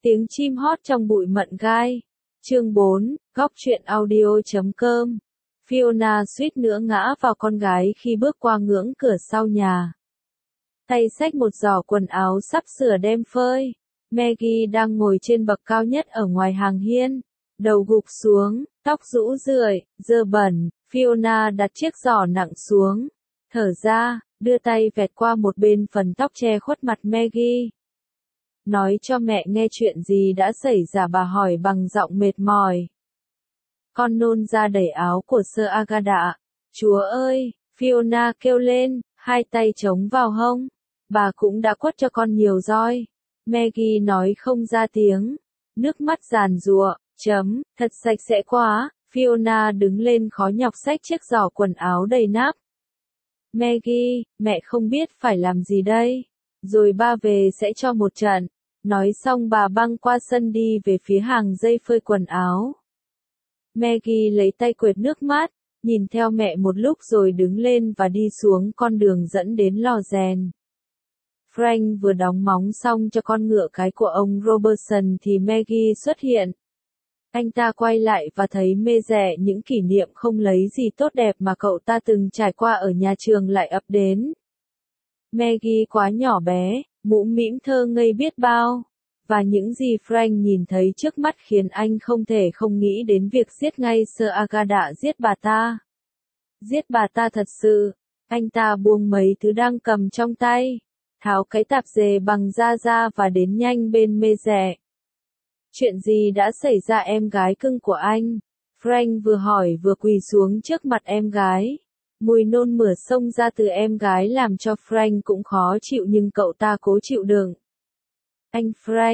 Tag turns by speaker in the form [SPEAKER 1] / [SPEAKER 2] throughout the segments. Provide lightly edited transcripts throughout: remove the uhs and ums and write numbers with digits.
[SPEAKER 1] Tiếng chim hót trong bụi mận gai. Chương 4, góc truyện audio.com. Fiona suýt nữa ngã vào con gái khi bước qua ngưỡng cửa sau nhà. Tay xách một giỏ quần áo sắp sửa đem phơi. Maggie đang ngồi trên bậc cao nhất ở ngoài hàng hiên, đầu gục xuống, tóc rũ rượi, dơ bẩn. Fiona đặt chiếc giỏ nặng xuống, thở ra, đưa tay vẹt qua một bên phần tóc che khuất mặt Maggie. Nói cho mẹ nghe chuyện gì đã xảy ra, bà hỏi bằng giọng mệt mỏi. Con nôn ra đẩy áo của Sir Agatha. Chúa ơi, Fiona kêu lên, hai tay chống vào hông. Bà cũng đã quất cho con nhiều roi. Maggie nói không ra tiếng. Nước mắt giàn giụa, thật sạch sẽ quá. Fiona đứng lên khó nhọc xách chiếc giỏ quần áo đầy nắp. Maggie, mẹ không biết phải làm gì đây. Rồi ba về sẽ cho một trận. Nói xong bà băng qua sân đi về phía hàng dây phơi quần áo. Maggie lấy tay quệt nước mắt, nhìn theo mẹ một lúc rồi đứng lên và đi xuống con đường dẫn đến lò rèn. Frank vừa đóng móng xong cho con ngựa cái của ông Robertson thì Maggie xuất hiện. Anh ta quay lại và thấy mê rẻ những kỷ niệm không lấy gì tốt đẹp mà cậu ta từng trải qua ở nhà trường lại ập đến. Maggie quá nhỏ bé, mũm mĩm thơ ngây biết bao. Và những gì Frank nhìn thấy trước mắt khiến anh không thể không nghĩ đến việc giết ngay Sir Agatha, giết bà ta. Giết bà ta thật sự. Anh ta buông mấy thứ đang cầm trong tay, tháo cái tạp dề bằng da ra và đến nhanh bên mê rẻ. Chuyện gì đã xảy ra em gái cưng của anh? Frank vừa hỏi vừa quỳ xuống trước mặt em gái. Mùi nôn mửa xông ra từ em gái làm cho Frank cũng khó chịu nhưng cậu ta cố chịu đựng. Anh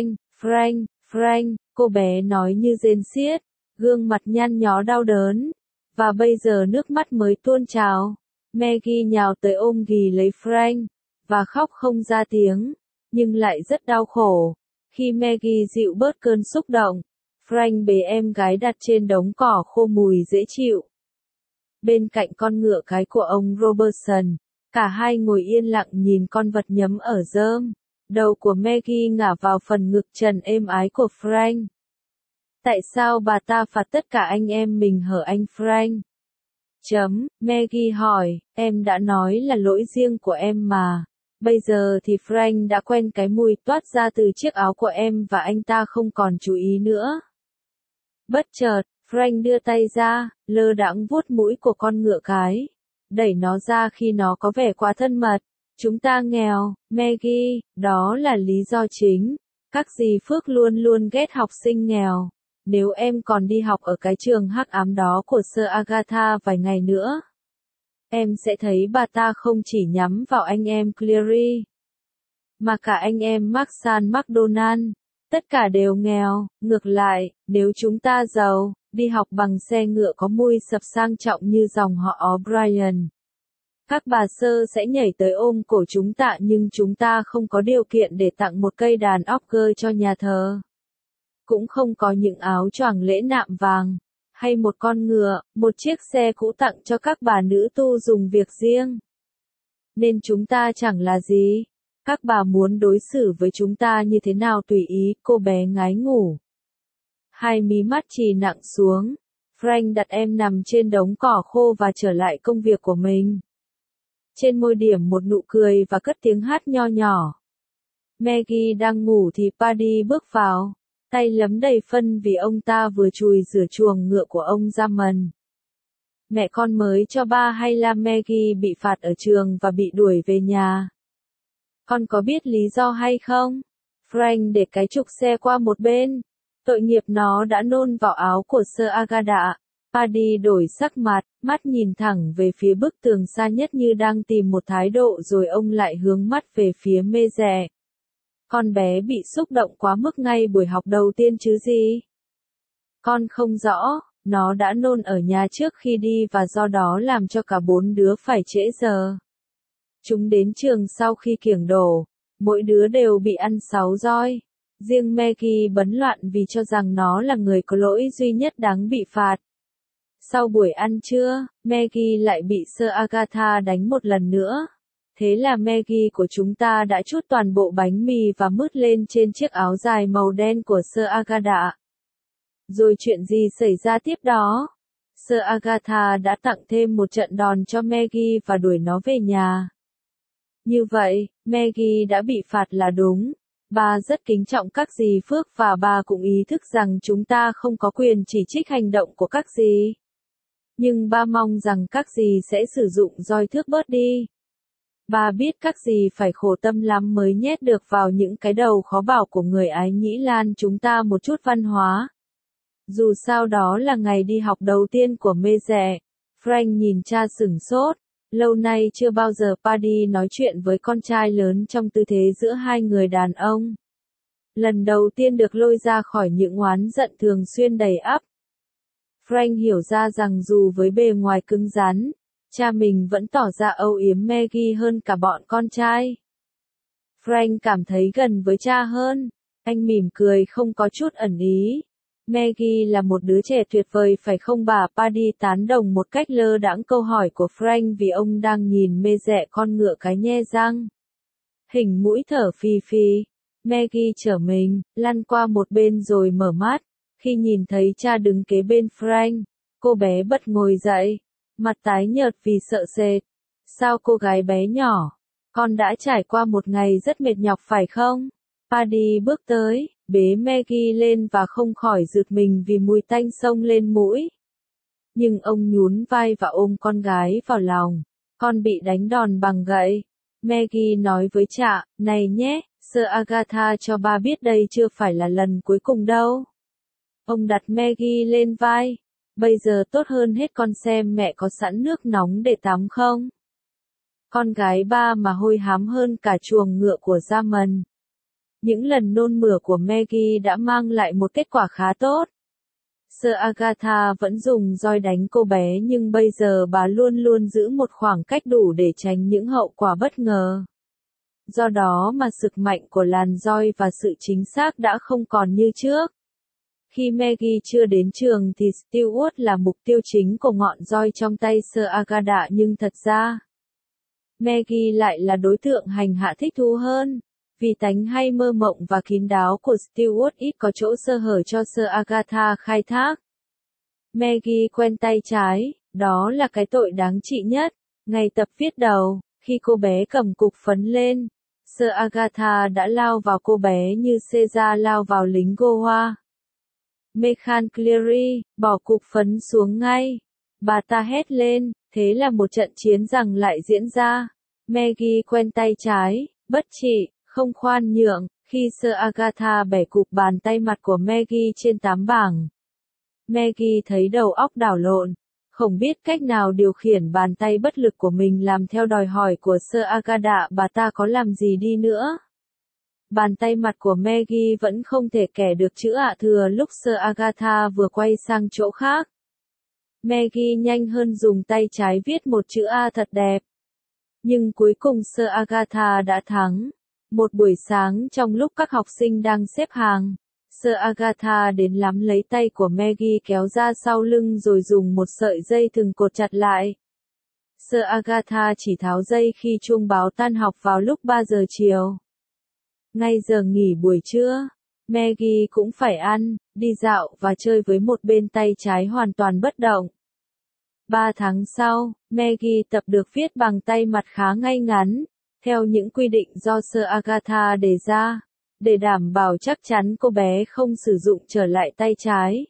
[SPEAKER 1] Frank, cô bé nói như rên xiết, gương mặt nhăn nhó đau đớn. Và bây giờ nước mắt mới tuôn trào. Maggie nhào tới ôm ghì lấy Frank, và khóc không ra tiếng, nhưng lại rất đau khổ. Khi Maggie dịu bớt cơn xúc động, Frank bế em gái đặt trên đống cỏ khô mùi dễ chịu. Bên cạnh con ngựa cái của ông Robertson, cả hai ngồi yên lặng nhìn con vật nhấm ở rơm. Đầu của Maggie ngả vào phần ngực trần êm ái của Frank. Tại sao bà ta phạt tất cả anh em mình hở anh Frank? Maggie hỏi, em đã nói là lỗi riêng của em mà. Bây giờ thì Frank đã quen cái mùi toát ra từ chiếc áo của em và anh ta không còn chú ý nữa. Bất chợt, Frank đưa tay ra, lơ đãng vuốt mũi của con ngựa cái, đẩy nó ra khi nó có vẻ quá thân mật. Chúng ta nghèo, Maggie, đó là lý do chính. Các dì Phước luôn luôn ghét học sinh nghèo. Nếu em còn đi học ở cái trường hắc ám đó của Sir Agatha vài ngày nữa, em sẽ thấy bà ta không chỉ nhắm vào anh em Cleary, mà cả anh em Marsan McDonald. Tất cả đều nghèo. Ngược lại, nếu chúng ta giàu, đi học bằng xe ngựa có mùi sập sang trọng như dòng họ O'Brien, các bà sơ sẽ nhảy tới ôm cổ chúng ta, nhưng chúng ta không có điều kiện để tặng một cây đàn organ cho nhà thờ. Cũng không có những áo choàng lễ nạm vàng, hay một con ngựa, một chiếc xe cũ tặng cho các bà nữ tu dùng việc riêng. Nên chúng ta chẳng là gì. Các bà muốn đối xử với chúng ta như thế nào tùy ý, cô bé ngái ngủ. Hai mí mắt chì nặng xuống. Frank đặt em nằm trên đống cỏ khô và trở lại công việc của mình. Trên môi điểm một nụ cười và cất tiếng hát nho nhỏ. Maggie đang ngủ thì Paddy bước vào, tay lấm đầy phân vì ông ta vừa chùi rửa chuồng ngựa của ông Raymond. Mẹ con mới cho ba hay là Maggie bị phạt ở trường và bị đuổi về nhà. Con có biết lý do hay không? Frank để cái trục xe qua một bên. Tội nghiệp, nó đã nôn vào áo của Sir Agatha. Paddy đổi sắc mặt, mắt nhìn thẳng về phía bức tường xa nhất như đang tìm một thái độ, rồi ông lại hướng mắt về phía mê rẻ. Con bé bị xúc động quá mức ngay buổi học đầu tiên chứ gì? Con không rõ, nó đã nôn ở nhà trước khi đi và do đó làm cho cả bốn đứa phải trễ giờ. Chúng đến trường sau khi kiểng đổ, mỗi đứa đều bị ăn 6 roi. Riêng Maggie bấn loạn vì cho rằng nó là người có lỗi duy nhất đáng bị phạt. Sau buổi ăn trưa, Maggie lại bị Sir Agatha đánh một lần nữa. Thế là Maggie của chúng ta đã trút toàn bộ bánh mì và mứt lên trên chiếc áo dài màu đen của Sir Agatha. Rồi chuyện gì xảy ra tiếp đó? Sir Agatha đã tặng thêm một trận đòn cho Maggie và đuổi nó về nhà. Như vậy, Maggie đã bị phạt là đúng. Bà rất kính trọng các dì Phước và bà cũng ý thức rằng chúng ta không có quyền chỉ trích hành động của các dì. Nhưng bà mong rằng các dì sẽ sử dụng roi thước bớt đi. Bà biết các dì phải khổ tâm lắm mới nhét được vào những cái đầu khó bảo của người Ái Nhĩ Lan chúng ta một chút văn hóa. Dù sao đó là ngày đi học đầu tiên của mê rẻ. Frank nhìn cha sửng sốt. Lâu nay chưa bao giờ Paddy nói chuyện với con trai lớn trong tư thế giữa hai người đàn ông. Lần đầu tiên được lôi ra khỏi những oán giận thường xuyên đầy ắp. Frank hiểu ra rằng dù với bề ngoài cứng rắn, cha mình vẫn tỏ ra âu yếm Maggie hơn cả bọn con trai. Frank cảm thấy gần với cha hơn. Anh mỉm cười không có chút ẩn ý. Maggie là một đứa trẻ tuyệt vời phải không bà? Paddy tán đồng một cách lơ đãng câu hỏi của Frank vì ông đang nhìn mê dẹ con ngựa cái nhe răng. Hình mũi thở phì phì. Maggie trở mình, lăn qua một bên rồi mở mắt. Khi nhìn thấy cha đứng kế bên Frank, cô bé bật ngồi dậy, mặt tái nhợt vì sợ sệt. Sao cô gái bé nhỏ? Con đã trải qua một ngày rất mệt nhọc phải không? Paddy bước tới, bế Maggie lên và không khỏi giật mình vì mùi tanh xông lên mũi. Nhưng ông nhún vai và ôm con gái vào lòng. Con bị đánh đòn bằng gậy. Maggie nói với cha, này nhé, Sir Agatha cho ba biết đây chưa phải là lần cuối cùng đâu. Ông đặt Maggie lên vai. Bây giờ tốt hơn hết con xem mẹ có sẵn nước nóng để tắm không? Con gái ba mà hôi hám hơn cả chuồng ngựa của Zaman. Những lần nôn mửa của Maggie đã mang lại một kết quả khá tốt. Sir Agatha vẫn dùng roi đánh cô bé nhưng bây giờ bà luôn luôn giữ một khoảng cách đủ để tránh những hậu quả bất ngờ. Do đó mà sức mạnh của làn roi và sự chính xác đã không còn như trước. Khi Maggie chưa đến trường thì Stewart là mục tiêu chính của ngọn roi trong tay Sir Agatha nhưng thật ra, Maggie lại là đối tượng hành hạ thích thú hơn. Vì tánh hay mơ mộng và kín đáo của Stewart ít có chỗ sơ hở cho Sir Agatha khai thác. Maggie quen tay trái, đó là cái tội đáng trị nhất. Ngày tập viết đầu, khi cô bé cầm cục phấn lên, Sir Agatha đã lao vào cô bé như Caesar lao vào lính Goa. Mechan Cleary, bỏ cục phấn xuống ngay. Bà ta hét lên, thế là một trận chiến giằng lại diễn ra. Maggie quen tay trái, bất trị, không khoan nhượng, khi Sir Agatha bẻ cục bàn tay mặt của Maggie trên tám bảng. Maggie thấy đầu óc đảo lộn, không biết cách nào điều khiển bàn tay bất lực của mình làm theo đòi hỏi của Sir Agatha. Bà ta có làm gì đi nữa? Bàn tay mặt của Maggie vẫn không thể kẻ được chữ ạ thừa lúc Sir Agatha vừa quay sang chỗ khác. Maggie nhanh hơn dùng tay trái viết một chữ A thật đẹp. Nhưng cuối cùng Sir Agatha đã thắng. Một buổi sáng trong lúc các học sinh đang xếp hàng, Sir Agatha đến nắm lấy tay của Maggie kéo ra sau lưng rồi dùng một sợi dây thừng cột chặt lại. Sir Agatha chỉ tháo dây khi chuông báo tan học vào lúc 3 giờ chiều. Ngay giờ nghỉ buổi trưa, Maggie cũng phải ăn, đi dạo và chơi với một bên tay trái hoàn toàn bất động. 3 tháng sau, Maggie tập được viết bằng tay mặt khá ngay ngắn, theo những quy định do Sir Agatha đề ra, để đảm bảo chắc chắn cô bé không sử dụng trở lại tay trái.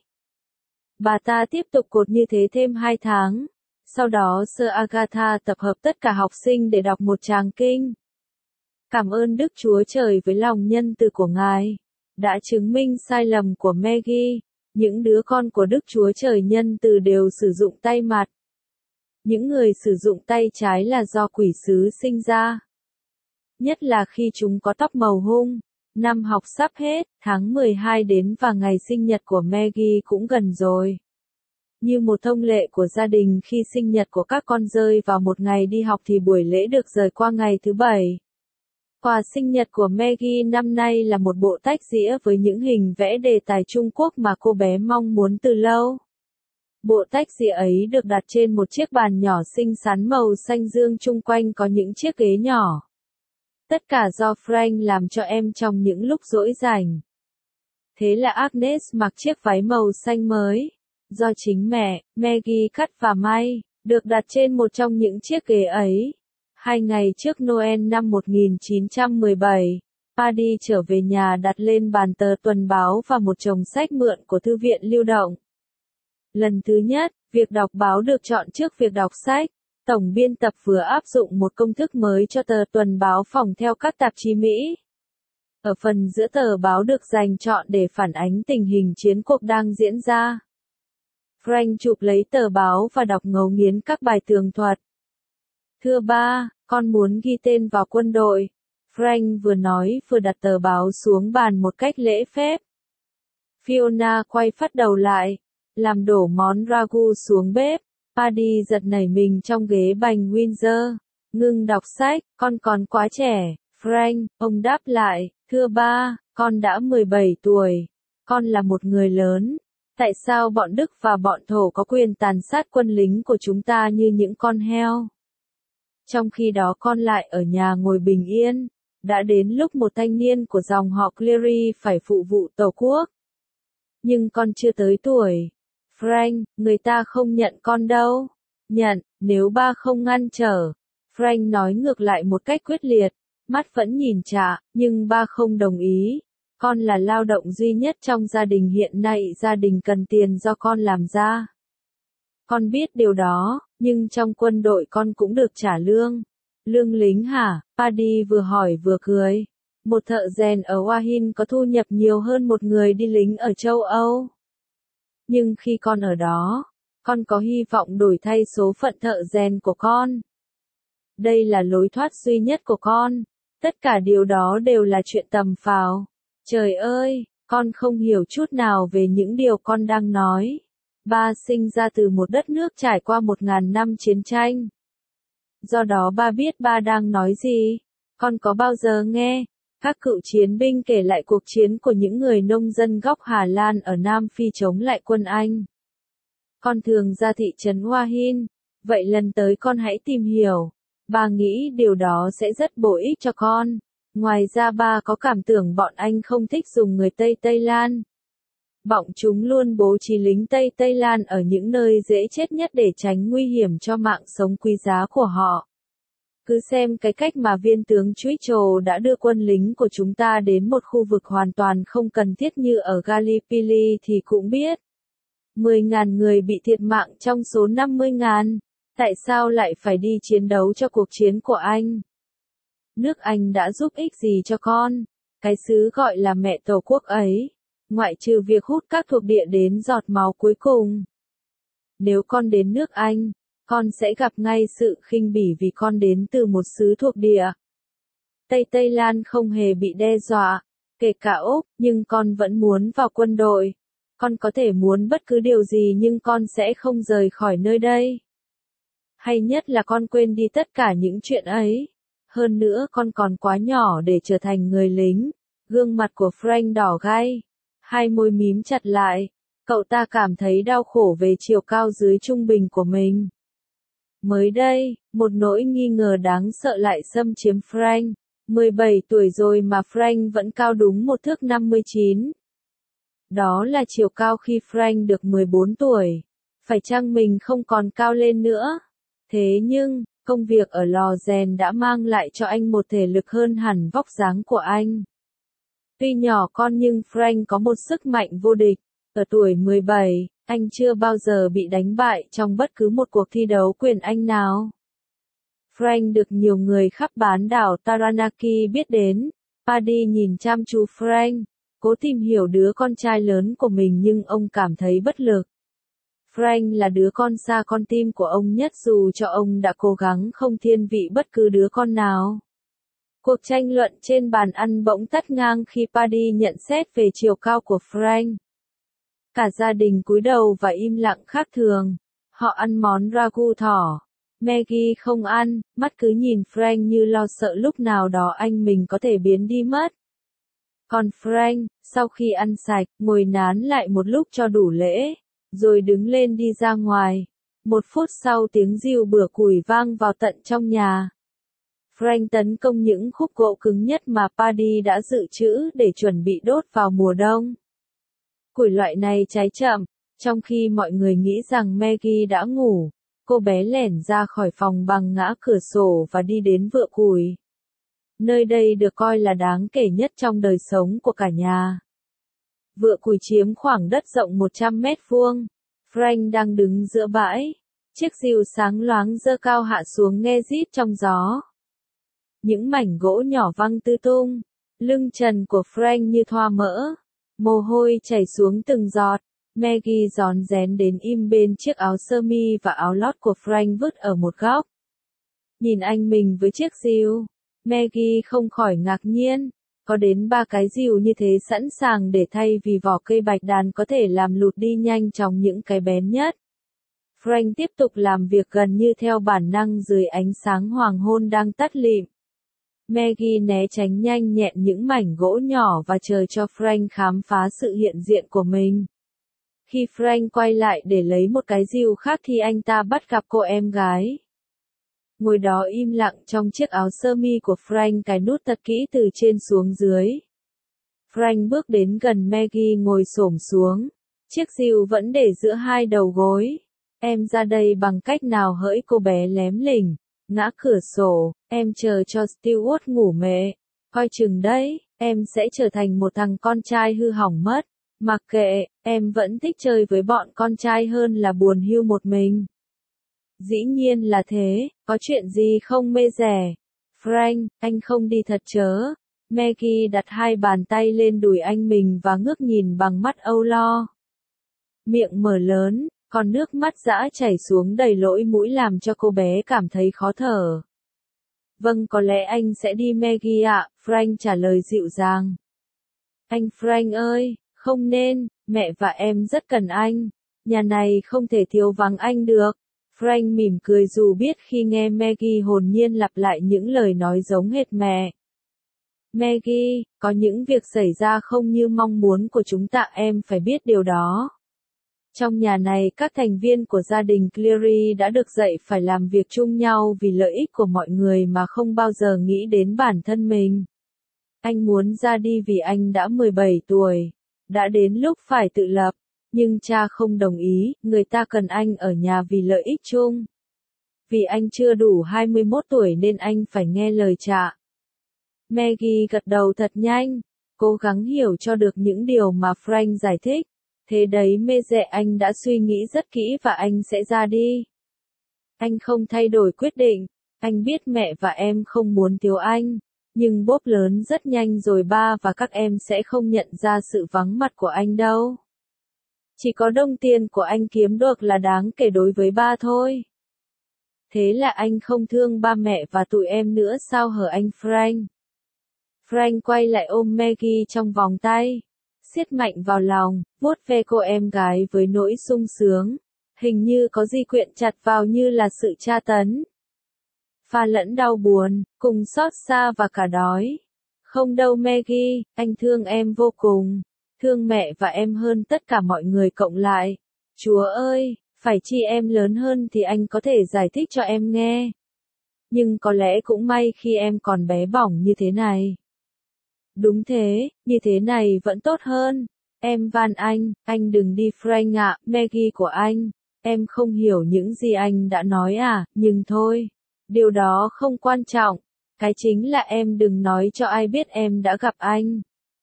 [SPEAKER 1] Bà ta tiếp tục cột như thế thêm 2 tháng. Sau đó Sir Agatha tập hợp tất cả học sinh để đọc một tràng kinh. Cảm ơn Đức Chúa Trời với lòng nhân từ của Ngài, đã chứng minh sai lầm của Maggie. Những đứa con của Đức Chúa Trời nhân từ đều sử dụng tay mặt. Những người sử dụng tay trái là do quỷ sứ sinh ra. Nhất là khi chúng có tóc màu hung. Năm học sắp hết, tháng 12 đến và ngày sinh nhật của Maggie cũng gần rồi. Như một thông lệ của gia đình khi sinh nhật của các con rơi vào một ngày đi học thì buổi lễ được rời qua ngày thứ Bảy. Quà sinh nhật của Maggie năm nay là một bộ tách dĩa với những hình vẽ đề tài Trung Quốc mà cô bé mong muốn từ lâu. Bộ tách dĩa ấy được đặt trên một chiếc bàn nhỏ xinh xắn màu xanh dương, chung quanh có những chiếc ghế nhỏ. Tất cả do Frank làm cho em trong những lúc rỗi rảnh. Thế là Agnes mặc chiếc váy màu xanh mới, do chính mẹ, Maggie cắt và may, được đặt trên một trong những chiếc ghế ấy. 2 ngày trước Noel năm 1917, Paddy trở về nhà đặt lên bàn tờ tuần báo và một chồng sách mượn của thư viện lưu động. Lần thứ nhất, việc đọc báo được chọn trước việc đọc sách. Tổng biên tập vừa áp dụng một công thức mới cho tờ tuần báo phỏng theo các tạp chí Mỹ. Ở phần giữa tờ báo được dành chọn để phản ánh tình hình chiến cuộc đang diễn ra. Frank chụp lấy tờ báo và đọc ngấu nghiến các bài tường thuật. Thưa ba, con muốn ghi tên vào quân đội. Frank vừa nói vừa đặt tờ báo xuống bàn một cách lễ phép. Fiona quay phát đầu lại, làm đổ món ragu xuống bếp. Paddy giật nảy mình trong ghế bành Windsor. Ngưng đọc sách, con còn quá trẻ. Frank, ông đáp lại, thưa ba, con đã 17 tuổi. Con là một người lớn. Tại sao bọn Đức và bọn Thổ có quyền tàn sát quân lính của chúng ta như những con heo? Trong khi đó con lại ở nhà ngồi bình yên. Đã đến lúc một thanh niên của dòng họ Cleary phải phụ vụ Tổ quốc. Nhưng con chưa tới tuổi. Frank, người ta không nhận con đâu. Nhận, nếu ba không ngăn trở. Frank nói ngược lại một cách quyết liệt. Mắt vẫn nhìn trả, nhưng ba không đồng ý. Con là lao động duy nhất trong gia đình hiện nay, gia đình cần tiền do con làm ra. Con biết điều đó, nhưng trong quân đội con cũng được trả lương. Lương lính hả? Paddy vừa hỏi vừa cười. Một thợ rèn ở Wahin có thu nhập nhiều hơn một người đi lính ở châu Âu. Nhưng khi con ở đó, con có hy vọng đổi thay số phận thợ rèn của con. Đây là lối thoát duy nhất của con. Tất cả điều đó đều là chuyện tầm phào. Trời ơi, con không hiểu chút nào về những điều con đang nói. Ba sinh ra từ một đất nước trải qua 1000 năm chiến tranh. Do đó ba biết ba đang nói gì. Con có bao giờ nghe các cựu chiến binh kể lại cuộc chiến của những người nông dân gốc Hà Lan ở Nam Phi chống lại quân Anh? Con thường ra thị trấn Wahin. Vậy lần tới con hãy tìm hiểu. Ba nghĩ điều đó sẽ rất bổ ích cho con. Ngoài ra ba có cảm tưởng bọn Anh không thích dùng người Tây Tây Lan. Bọn chúng luôn bố trí lính Tây Tây Lan ở những nơi dễ chết nhất để tránh nguy hiểm cho mạng sống quý giá của họ. Cứ xem cái cách mà viên tướng Churchill đã đưa quân lính của chúng ta đến một khu vực hoàn toàn không cần thiết như ở Gallipoli thì cũng biết. 10.000 người bị thiệt mạng trong số 50.000. Tại sao lại phải đi chiến đấu cho cuộc chiến của Anh? Nước Anh đã giúp ích gì cho con? Cái xứ gọi là mẹ Tổ quốc ấy. Ngoại trừ việc hút các thuộc địa đến giọt máu cuối cùng. Nếu con đến nước Anh, con sẽ gặp ngay sự khinh bỉ vì con đến từ một xứ thuộc địa. Tây Tây Lan không hề bị đe dọa, kể cả Úc, nhưng con vẫn muốn vào quân đội. Con có thể muốn bất cứ điều gì nhưng con sẽ không rời khỏi nơi đây. Hay nhất là con quên đi tất cả những chuyện ấy. Hơn nữa con còn quá nhỏ để trở thành người lính. Gương mặt của Frank đỏ gay. Hai môi mím chặt lại. Cậu ta cảm thấy đau khổ về chiều cao dưới trung bình của mình. Mới đây, một nỗi nghi ngờ đáng sợ lại xâm chiếm Frank. 17 tuổi rồi mà Frank vẫn cao đúng một thước 59. Đó là chiều cao khi Frank được 14 tuổi. Phải chăng mình không còn cao lên nữa? Thế nhưng, công việc ở lò rèn đã mang lại cho anh một thể lực hơn hẳn vóc dáng của anh. Tuy nhỏ con nhưng Frank có một sức mạnh vô địch. Ở tuổi 17, anh chưa bao giờ bị đánh bại trong bất cứ một cuộc thi đấu quyền Anh nào. Frank được nhiều người khắp bán đảo Taranaki biết đến. Paddy nhìn chăm chú Frank, cố tìm hiểu đứa con trai lớn của mình nhưng ông cảm thấy bất lực. Frank là đứa con xa con tim của ông nhất dù cho ông đã cố gắng không thiên vị bất cứ đứa con nào. Cuộc tranh luận trên bàn ăn bỗng tắt ngang khi Paddy nhận xét về chiều cao của Frank. Cả gia đình cúi đầu và im lặng khác thường. Họ ăn món ragu thỏ. Maggie không ăn, mắt cứ nhìn Frank như lo sợ lúc nào đó anh mình có thể biến đi mất. Còn Frank, sau khi ăn sạch, ngồi nán lại một lúc cho đủ lễ. rồi đứng lên đi ra ngoài. 1 phút sau tiếng rìu bửa củi vang vào tận trong nhà. Frank tấn công những khúc gỗ cứng nhất mà Paddy đã dự trữ để chuẩn bị đốt vào mùa đông. Củi loại này cháy chậm, trong khi mọi người nghĩ rằng Maggie đã ngủ, cô bé lẻn ra khỏi phòng bằng ngã cửa sổ và đi đến vựa củi. Nơi đây được coi là đáng kể nhất trong đời sống của cả nhà. Vựa củi chiếm khoảng đất rộng 100 mét vuông. Frank đang đứng giữa bãi. Chiếc rìu sáng loáng giơ cao hạ xuống nghe rít trong gió. Những mảnh gỗ nhỏ văng tứ tung. Lưng trần của Frank như thoa mỡ. Mồ hôi chảy xuống từng giọt. Maggie rón rén đến im bên chiếc áo sơ mi và áo lót của Frank vứt ở một góc. Nhìn anh mình với chiếc rìu, Maggie không khỏi ngạc nhiên. Có đến 3 cái rìu như thế sẵn sàng để thay vì vỏ cây bạch đàn có thể làm lụt đi nhanh chóng những cái bén nhất. Frank tiếp tục làm việc gần như theo bản năng dưới ánh sáng hoàng hôn đang tắt lịm. Maggie né tránh nhanh nhẹn những mảnh gỗ nhỏ và chờ cho Frank khám phá sự hiện diện của mình. Khi Frank quay lại để lấy một cái rìu khác thì anh ta bắt gặp cô em gái. Ngồi đó im lặng trong chiếc áo sơ mi của Frank cài nút thật kỹ từ trên xuống dưới. Frank bước đến gần Maggie ngồi xổm xuống. Chiếc rìu vẫn để giữa hai đầu gối. Em ra đây bằng cách nào hỡi cô bé lém lỉnh, ngã cửa sổ, em chờ cho Stewart ngủ mẹ. Coi chừng đấy, em sẽ trở thành một thằng con trai hư hỏng mất. Mặc kệ, em vẫn thích chơi với bọn con trai hơn là buồn hiu một mình. Dĩ nhiên là thế, có chuyện gì không mê rẻ? Frank, anh không đi thật chớ. Maggie đặt 2 bàn tay lên đùi anh mình và ngước nhìn bằng mắt âu lo. Miệng mở lớn, còn nước mắt dã chảy xuống đầy lỗ mũi làm cho cô bé cảm thấy khó thở. Vâng, có lẽ anh sẽ đi Maggie ạ, Frank trả lời dịu dàng. Anh Frank ơi, không nên, mẹ và em rất cần anh. Nhà này không thể thiếu vắng anh được. Frank mỉm cười dù biết khi nghe Maggie hồn nhiên lặp lại những lời nói giống hệt mẹ. Maggie, có những việc xảy ra không như mong muốn của chúng ta, em phải biết điều đó. Trong nhà này các thành viên của gia đình Cleary đã được dạy phải làm việc chung nhau vì lợi ích của mọi người mà không bao giờ nghĩ đến bản thân mình. Anh muốn ra đi vì anh đã 17 tuổi. Đã đến lúc phải tự lập. Nhưng cha không đồng ý, người ta cần anh ở nhà vì lợi ích chung. Vì anh chưa đủ 21 tuổi nên anh phải nghe lời cha. Maggie gật đầu thật nhanh, cố gắng hiểu cho được những điều mà Frank giải thích. Thế đấy mê dẹ, anh đã suy nghĩ rất kỹ và anh sẽ ra đi. Anh không thay đổi quyết định, anh biết mẹ và em không muốn thiếu anh. Nhưng Bob lớn rất nhanh rồi, ba và các em sẽ không nhận ra sự vắng mặt của anh đâu. Chỉ có đồng tiền của anh kiếm được là đáng kể đối với ba thôi. Thế là anh không thương ba mẹ và tụi em nữa sao hở anh Frank? Frank quay lại ôm Maggie trong vòng tay, siết mạnh vào lòng, vuốt ve cô em gái với nỗi sung sướng. Hình như có gì quyện chặt vào như là sự tra tấn. Pha lẫn đau buồn, cùng xót xa và cả đói. Không đâu Maggie, anh thương em vô cùng. Thương mẹ và em hơn tất cả mọi người cộng lại. Chúa ơi, phải chi em lớn hơn thì anh có thể giải thích cho em nghe. Nhưng có lẽ cũng may khi em còn bé bỏng như thế này. Đúng thế, như thế này vẫn tốt hơn. Em van anh đừng đi Frank ạ, Maggie của anh. Em không hiểu những gì anh đã nói à, nhưng thôi. Điều đó không quan trọng. Cái chính là em đừng nói cho ai biết em đã gặp anh.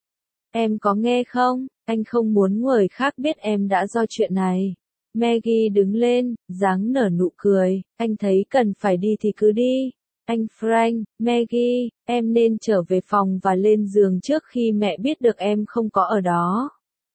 [SPEAKER 1] Em có nghe không? Anh không muốn người khác biết em đã do chuyện này. Maggie đứng lên, dáng nở nụ cười. Anh thấy cần phải đi thì cứ đi. Anh Frank, Maggie, em nên trở về phòng và lên giường trước khi mẹ biết được em không có ở đó.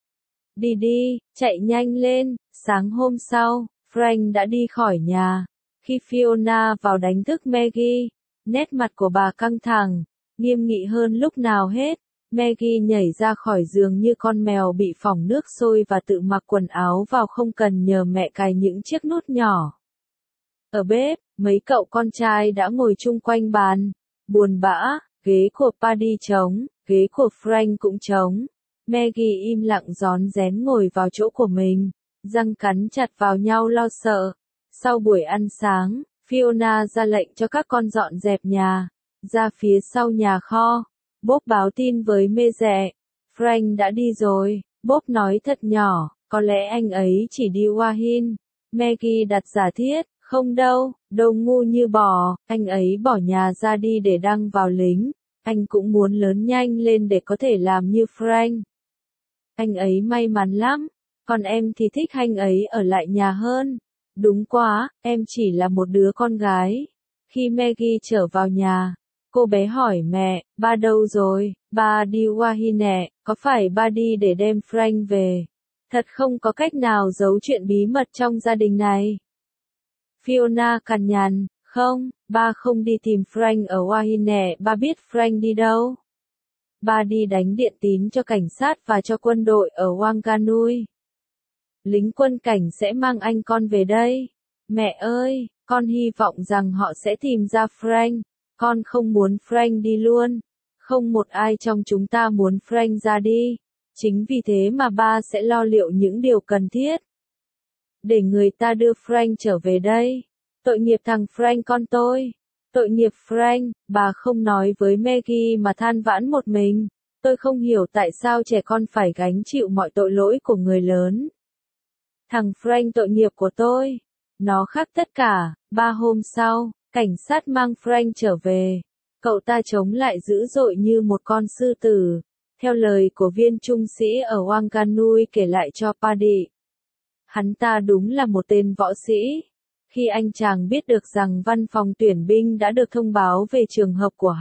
[SPEAKER 1] Đi đi, chạy nhanh lên. Sáng hôm sau, Frank đã đi khỏi nhà. Khi Fiona vào đánh thức Maggie, nét mặt của bà căng thẳng, nghiêm nghị hơn lúc nào hết. Maggie nhảy ra khỏi giường như con mèo bị phỏng nước sôi và tự mặc quần áo vào không cần nhờ mẹ cài những chiếc nút nhỏ. Ở bếp, mấy cậu con trai đã ngồi chung quanh bàn. Buồn bã, ghế của Paddy trống, ghế của Frank cũng trống. Maggie im lặng rón rén ngồi vào chỗ của mình. răng cắn chặt vào nhau lo sợ. Sau buổi ăn sáng, Fiona ra lệnh cho các con dọn dẹp nhà, ra phía sau nhà kho. Bob báo tin với mẹ rẻ, Frank đã đi rồi. Bob nói thật nhỏ, có lẽ anh ấy chỉ đi Wahin. Maggie đặt giả thiết, không đâu, đồ ngu như bò, anh ấy bỏ nhà ra đi để đăng vào lính. Anh cũng muốn lớn nhanh lên để có thể làm như Frank. Anh ấy may mắn lắm, còn em thì thích anh ấy ở lại nhà hơn. Đúng quá, em chỉ là một đứa con gái. Khi Maggie trở vào nhà, cô bé hỏi mẹ, ba đâu rồi? Ba đi Wahin nè, có phải ba đi để đem Frank về? Thật không có cách nào giấu chuyện bí mật trong gia đình này. Fiona cằn nhằn, không, ba không đi tìm Frank ở Wahin nè, ba biết Frank đi đâu. Ba đi đánh điện tín cho cảnh sát và cho quân đội ở Wanganui. Lính quân cảnh sẽ mang anh con về đây. Mẹ ơi, con hy vọng rằng họ sẽ tìm ra Frank. Con không muốn Frank đi luôn. Không một ai trong chúng ta muốn Frank ra đi. Chính vì thế mà ba sẽ lo liệu những điều cần thiết. Để người ta đưa Frank trở về đây. Tội nghiệp thằng Frank con tôi. Tội nghiệp Frank, bà không nói với Maggie mà than vãn một mình. Tôi không hiểu tại sao trẻ con phải gánh chịu mọi tội lỗi của người lớn. Thằng Frank tội nghiệp của tôi. Nó khác tất cả. 3 hôm sau, cảnh sát mang Frank trở về. Cậu ta chống lại dữ dội như một con sư tử. Theo lời của viên trung sĩ ở Wanganui kể lại cho Paddy. Hắn ta đúng là một tên võ sĩ. Khi anh chàng biết được rằng văn phòng tuyển binh đã được thông báo về trường hợp của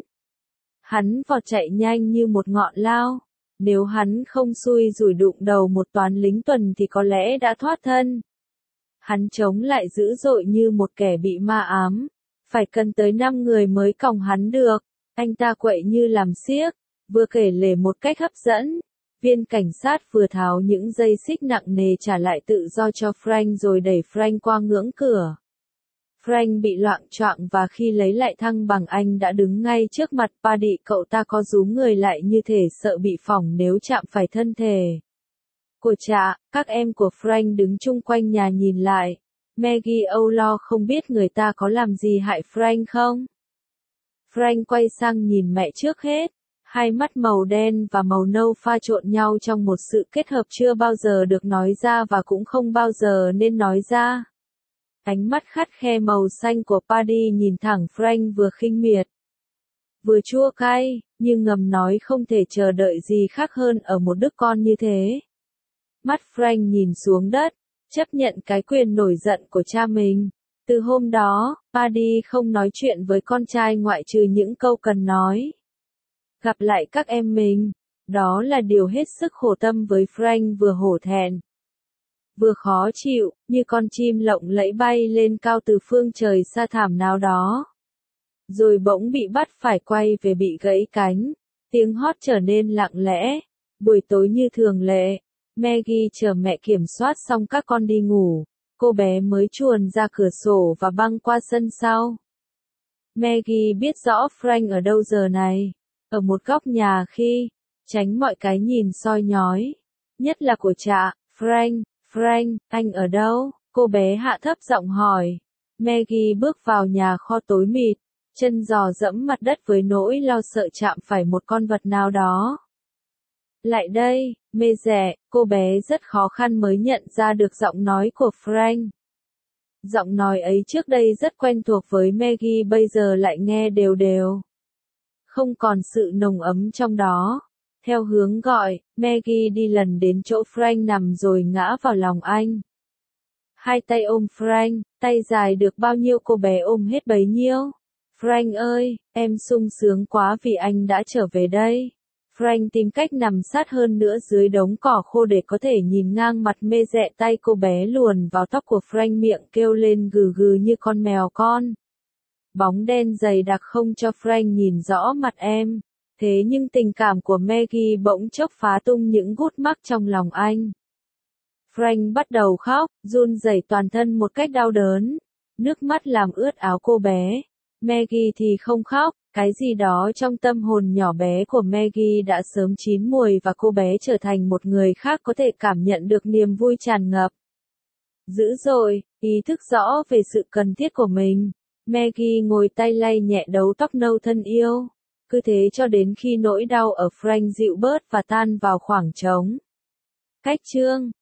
[SPEAKER 1] hắn vọt chạy nhanh như một ngọn lao. Nếu hắn không xui rủi đụng đầu một toán lính tuần thì có lẽ đã thoát thân. Hắn chống lại dữ dội như một kẻ bị ma ám. Phải cần tới 5 người mới còng hắn được. Anh ta quậy như làm xiếc, vừa kể lể một cách hấp dẫn. Viên cảnh sát vừa tháo những dây xích nặng nề trả lại tự do cho Frank rồi đẩy Frank qua ngưỡng cửa. Frank bị loạng choạng và khi lấy lại thăng bằng anh đã đứng ngay trước mặt Paddy. Cậu ta co rúm người lại như thể sợ bị phỏng nếu chạm phải thân thể của cha. Các em của Frank đứng chung quanh nhà nhìn lại. Maggie âu lo không biết người ta có làm gì hại Frank không. Frank quay sang nhìn mẹ trước hết. Hai mắt màu đen và màu nâu pha trộn nhau trong một sự kết hợp chưa bao giờ được nói ra và cũng không bao giờ nên nói ra. Ánh mắt khắt khe màu xanh của Paddy nhìn thẳng Frank vừa khinh miệt, vừa chua cay, nhưng ngầm nói không thể chờ đợi gì khác hơn ở một đứa con như thế. Mắt Frank nhìn xuống đất, chấp nhận cái quyền nổi giận của cha mình. Từ hôm đó, Paddy không nói chuyện với con trai ngoại trừ những câu cần nói. Gặp lại các em mình, đó là điều hết sức khổ tâm với Frank, vừa hổ thẹn, vừa khó chịu, như con chim lộng lẫy bay lên cao từ phương trời xa thẳm nào đó. Rồi bỗng bị bắt phải quay về bị gãy cánh, tiếng hót trở nên lặng lẽ. Buổi tối như thường lệ, Maggie chờ mẹ kiểm soát xong các con đi ngủ, cô bé mới chuồn ra cửa sổ và băng qua sân sau. Maggie biết rõ Frank ở đâu giờ này. Ở một góc nhà khi, tránh mọi cái nhìn soi nhói, nhất là của cha. Frank, anh ở đâu? Cô bé hạ thấp giọng hỏi. Maggie bước vào nhà kho tối mịt, chân giò dẫm mặt đất với nỗi lo sợ chạm phải một con vật nào đó. Lại đây, mê rẻ, cô bé rất khó khăn mới nhận ra được giọng nói của Frank. Giọng nói ấy trước đây rất quen thuộc với Maggie, bây giờ lại nghe đều đều. Không còn sự nồng ấm trong đó. Theo hướng gọi, Maggie đi lần đến chỗ Frank nằm rồi ngã vào lòng anh. Hai tay ôm Frank, tay dài được bao nhiêu cô bé ôm hết bấy nhiêu. Frank ơi, em sung sướng quá vì anh đã trở về đây. Frank tìm cách nằm sát hơn nữa dưới đống cỏ khô để có thể nhìn ngang mặt mê rẹ. Tay cô bé luồn vào tóc của Frank, miệng kêu lên gừ gừ như con mèo con. Bóng đen dày đặc không cho Frank nhìn rõ mặt em. Thế nhưng tình cảm của Maggie bỗng chốc phá tung những gút mắc trong lòng anh. Frank bắt đầu khóc, run rẩy toàn thân một cách đau đớn. Nước mắt làm ướt áo cô bé. Maggie thì không khóc, Cái gì đó trong tâm hồn nhỏ bé của Maggie đã sớm chín mùi và cô bé trở thành một người khác có thể cảm nhận được niềm vui tràn ngập. Dữ dội, ý thức rõ về sự cần thiết của mình. Maggie ngồi tay lay nhẹ đầu tóc nâu thân yêu. Cứ thế cho đến khi nỗi đau ở Frank dịu bớt và tan vào khoảng trống. Cách chương